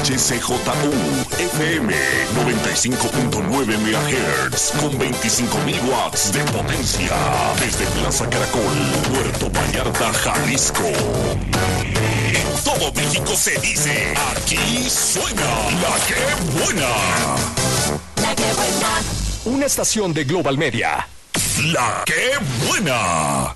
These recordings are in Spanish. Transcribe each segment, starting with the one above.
XHZU FM 95.9 MHz con 25.000 watts de potencia desde Plaza Caracol, Puerto Vallarta, Jalisco. En todo México se dice, aquí suena La Que Buena. La Que Buena. Una estación de Global Media. La Que Buena.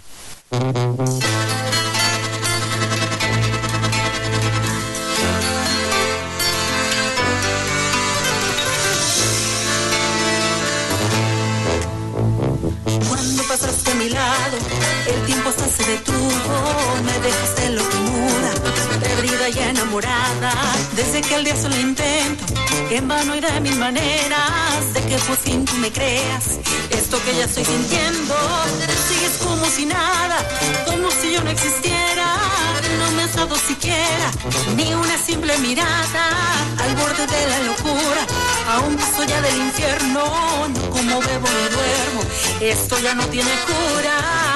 Cuando pasaste a mi lado, el tiempo hasta se detuvo. Me dejaste locura, perdida y enamorada. Desde que el día solo intento, en vano y de mil maneras, de que por fin tú me creas. Esto que ya estoy sintiendo, sigues como si nada, como si yo no existiera. No me has dado siquiera ni una simple mirada. Al borde de la locura, a un paso ya del infierno. No como bebo ni duermo, esto ya no tiene cura.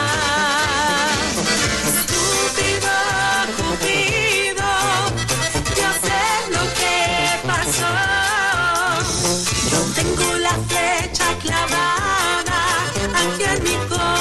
Estúpido Cupido, yo sé lo que pasó. Yo tengo la flecha clavada aquí en mi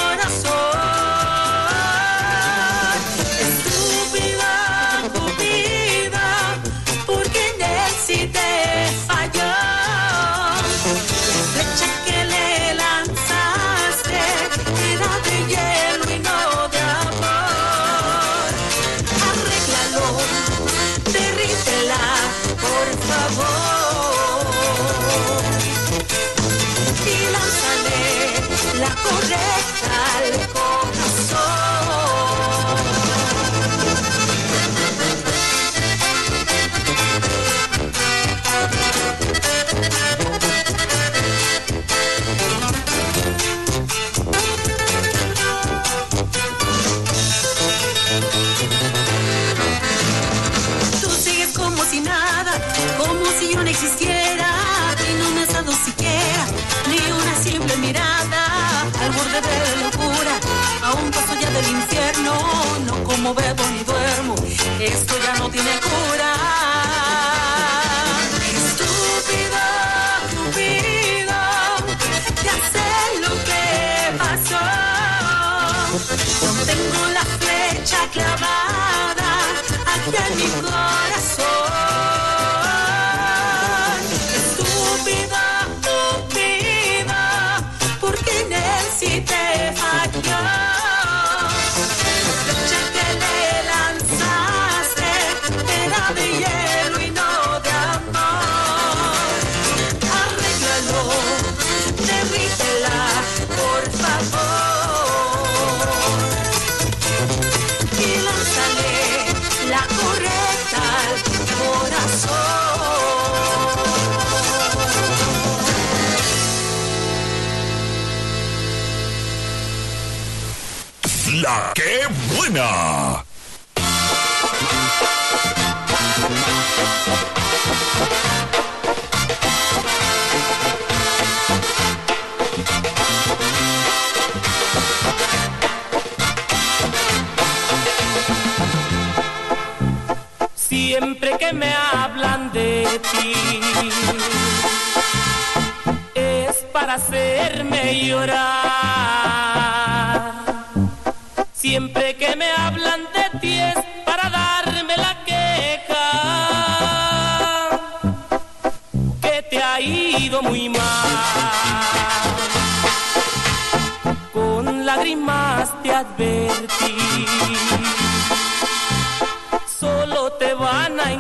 corazón. Estúpido Cupido, porque en él sí te falló. La flecha que le lanzaste era de hielo y no de amor. Arréglalo, derrítela, por favor, y lánzale la correcta al Tú sigues como si nada, como si yo no existiera, y no me has dado siquiera ni una simple mirada. Al borde de la locura, a un paso ya del infierno. No como bebo ni duermo, esto ya no tiene cura. Estúpido Cupido, ya sé lo que pasó. Yo tengo la flecha clavada aquí en mi corazón. Estúpido Cupido, porque en él sí te falló. La flecha que le lanzaste era de hielo y no de amor. Arréglalo, derrítela, por favor, y lánzale la correcta al corazón. La Que Buena. Siempre que me hablan de ti es para hacerme llorar. Siempre que me hablan de ti es para darme la queja, que te ha ido muy mal. Con lágrimas te advertí, solo te van a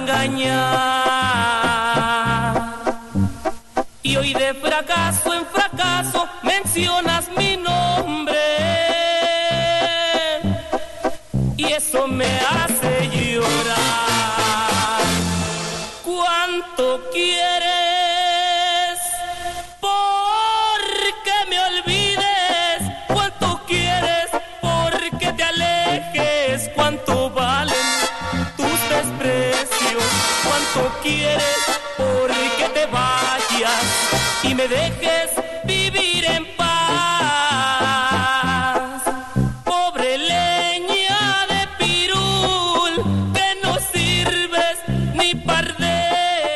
engañar. Y hoy de fracaso en fracaso mencionas mi nombre, y eso me hace llorar. ¿Cuánto quieres porque me olvides? ¿Cuánto quieres porque te alejes? ¿Cuánto valen tus desprecios? ¿Cuánto quieres porque te vayas y me dejes vivir en paz? Pobre leña de pirul, que no sirves ni para arder.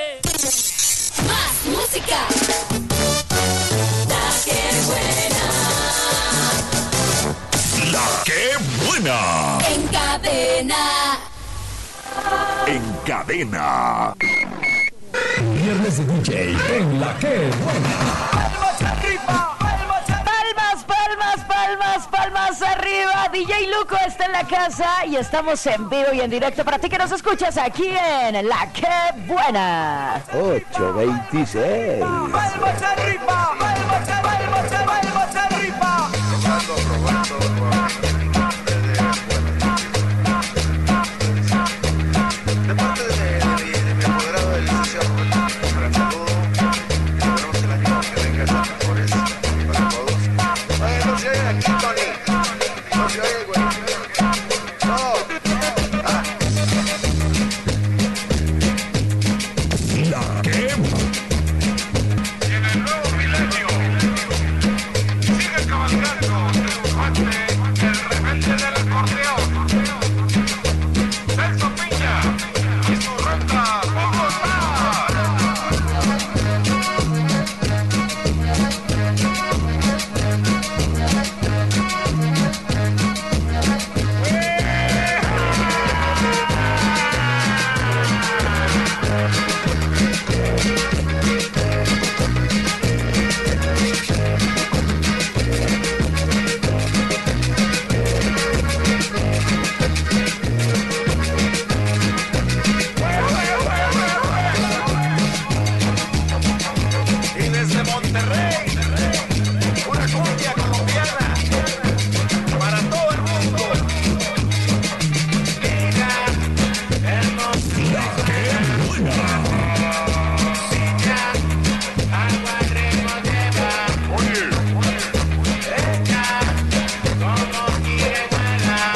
buena. En cadena. En cadena. Viernes de DJ en La Que Buena. Palmas arriba. DJ Luco está en la casa y estamos en vivo y en directo para ti que nos escuchas aquí en La Que Buena. 826. Palmas arriba. De parte de mi apoderado del licenciado, un gran saludo. Esperamos el año que venga las mejores para todos. Oye, no se oye aquí, Tony. No se oye, güey. No. La Que Y en el nuevo milenio sigue cabalgando el rebelde del acordeón. Celso Piña y su ronda Bogotá. Y desde Monterrey, una cumbia colombiana para todo el mundo. Venga, hermosita, agua remodeva. Oye, Venga, como quiere buena.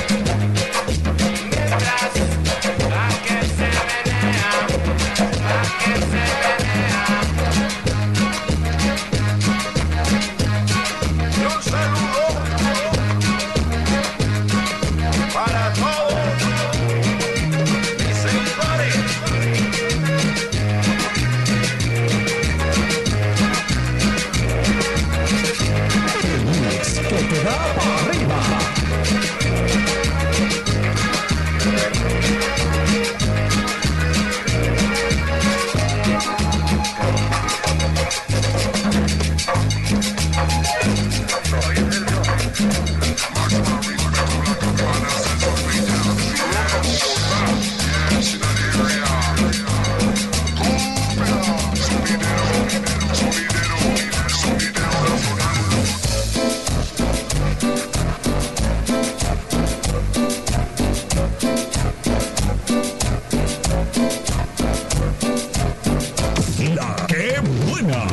Mientras la que se menea, la que se menea. Y un saludo para todos mis seguidores. Que te da para arriba. La Que Buena.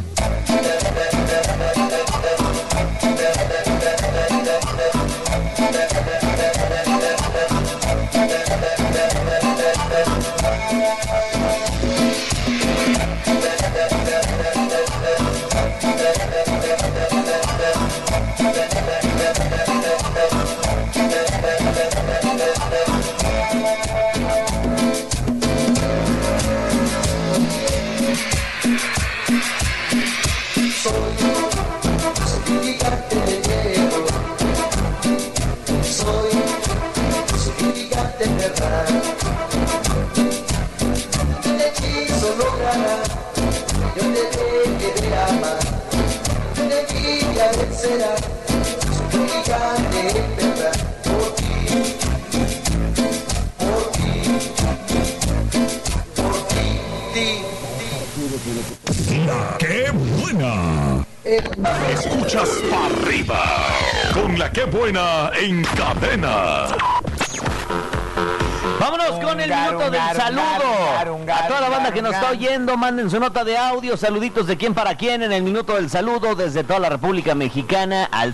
La Que Buena. Escuchas para arriba con La Que Buena en cadena. Vámonos con el minuto del saludo. A toda la banda que nos está oyendo, manden su nota de audio, saluditos de quién para quién en el minuto del saludo desde toda la República Mexicana al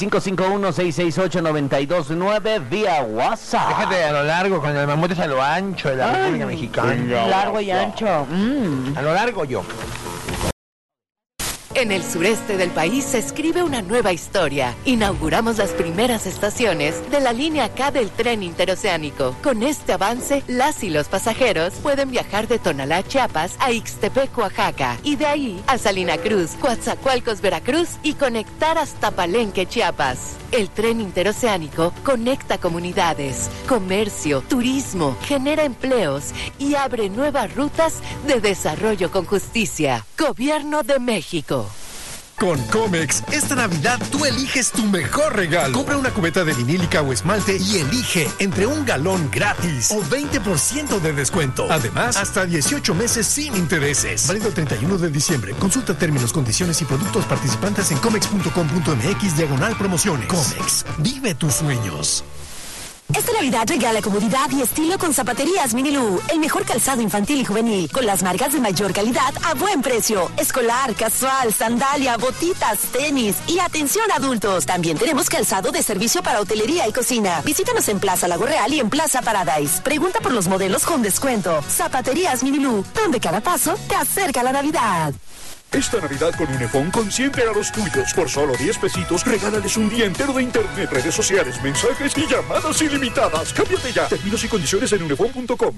5551-668-929 vía WhatsApp. Déjate a lo largo, con el mamut es a lo ancho de la República Mexicana. Largo y ancho. A lo largo yo. En el sureste del país se escribe una nueva historia. Inauguramos las primeras estaciones de la línea K del tren interoceánico. Con este avance, las y los pasajeros pueden viajar de Tonalá, Chiapas, a Ixtepec, Oaxaca, y de ahí a Salina Cruz, Coatzacoalcos, Veracruz, y conectar hasta Palenque, Chiapas. El tren interoceánico conecta comunidades, comercio, turismo, genera empleos y abre nuevas rutas de desarrollo con justicia. Gobierno de México. Con Comex, esta Navidad tú eliges tu mejor regalo. Compra una cubeta de vinílica o esmalte y elige entre un galón gratis o 20% de descuento. Además, hasta 18 meses sin intereses. Válido el 31 de diciembre. Consulta términos, condiciones y productos participantes en comex.com.mx/promociones. Comex, vive tus sueños. Esta Navidad regala comodidad y estilo con Zapaterías Minilú, el mejor calzado infantil y juvenil, con las marcas de mayor calidad a buen precio. Escolar, casual, sandalia, botitas, tenis y atención adultos. También tenemos calzado de servicio para hotelería y cocina. Visítanos en Plaza Lago Real y en Plaza Paradise. Pregunta por los modelos con descuento. Zapaterías Minilú, donde cada paso te acerca a la Navidad. Esta Navidad con Unifón consiente a los tuyos. Por solo 10 pesitos, regálales un día entero de internet, redes sociales, mensajes y llamadas ilimitadas. Cámbiate ya. Términos y condiciones en unifón.com.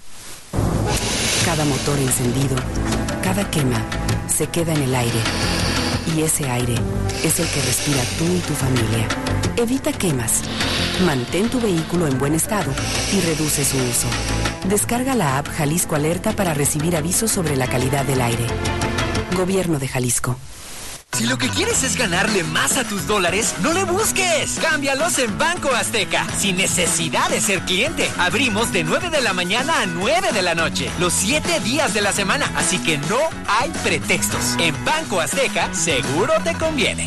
Cada motor encendido, cada quema, se queda en el aire. Y ese aire es el que respira tú y tu familia. Evita quemas. Mantén tu vehículo en buen estado y reduce su uso. Descarga la app Jalisco Alerta para recibir avisos sobre la calidad del aire. Gobierno de Jalisco. Si lo que quieres es ganarle más a tus dólares, no le busques. Cámbialos en Banco Azteca, sin necesidad de ser cliente. Abrimos de 9 de la mañana a 9 de la noche, los 7 días de la semana. Así que no hay pretextos. En Banco Azteca, seguro te conviene.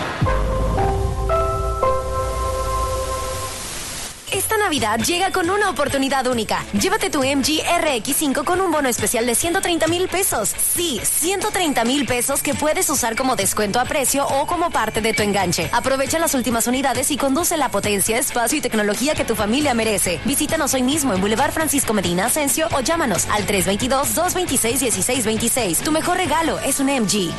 Esta Navidad llega con una oportunidad única. Llévate tu MG RX5 con un bono especial de 130,000 pesos. Sí, 130,000 pesos que puedes usar como descuento a precio o como parte de tu enganche. Aprovecha las últimas unidades y conduce la potencia, espacio y tecnología que tu familia merece. Visítanos hoy mismo en Boulevard Francisco Medina Ascencio o llámanos al 322-226-1626. Tu mejor regalo es un MG.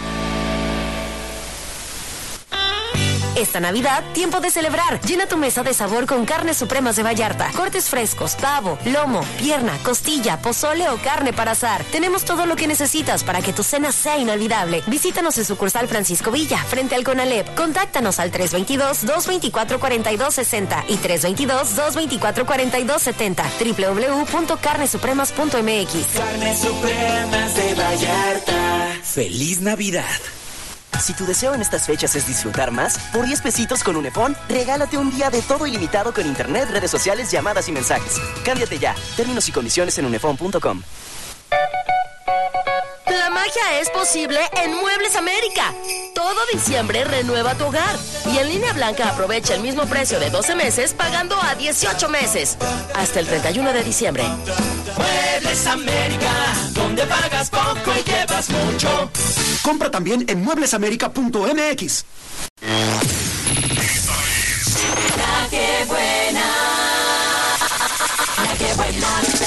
Esta Navidad, tiempo de celebrar. Llena tu mesa de sabor con carnes supremas de Vallarta. Cortes frescos, pavo, lomo, pierna, costilla, pozole o carne para asar. Tenemos todo lo que necesitas para que tu cena sea inolvidable. Visítanos en sucursal Francisco Villa, frente al Conalep. Contáctanos al 322-224-4260 y 322-224-4270. www.carnesupremas.mx. Carnes Supremas de Vallarta. ¡Feliz Navidad! Si tu deseo en estas fechas es disfrutar más, por 10 pesitos con Unifón, regálate un día de todo ilimitado con internet, redes sociales, llamadas y mensajes. Cámbiate ya. Términos y condiciones en unifón.com. La magia es posible en Muebles América. Todo diciembre renueva tu hogar. Y en Línea Blanca aprovecha el mismo precio de 12 meses pagando a 18 meses. Hasta el 31 de diciembre. Muebles América, donde pagas poco y llevas mucho. Compra también en mueblesamerica.mx. La que buena. La que buena.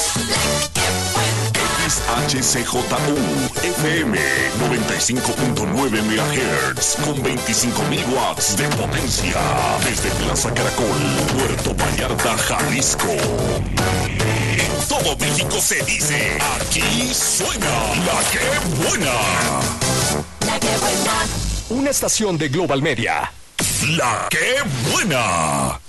XHCJU FM 95.9 MHz con 25,000 watts de potencia desde Plaza Caracol, Puerto Vallarta, Jalisco. En todo México se dice, aquí suena La Que Buena. La Que Buena. Una estación de Global Media. La Que Buena.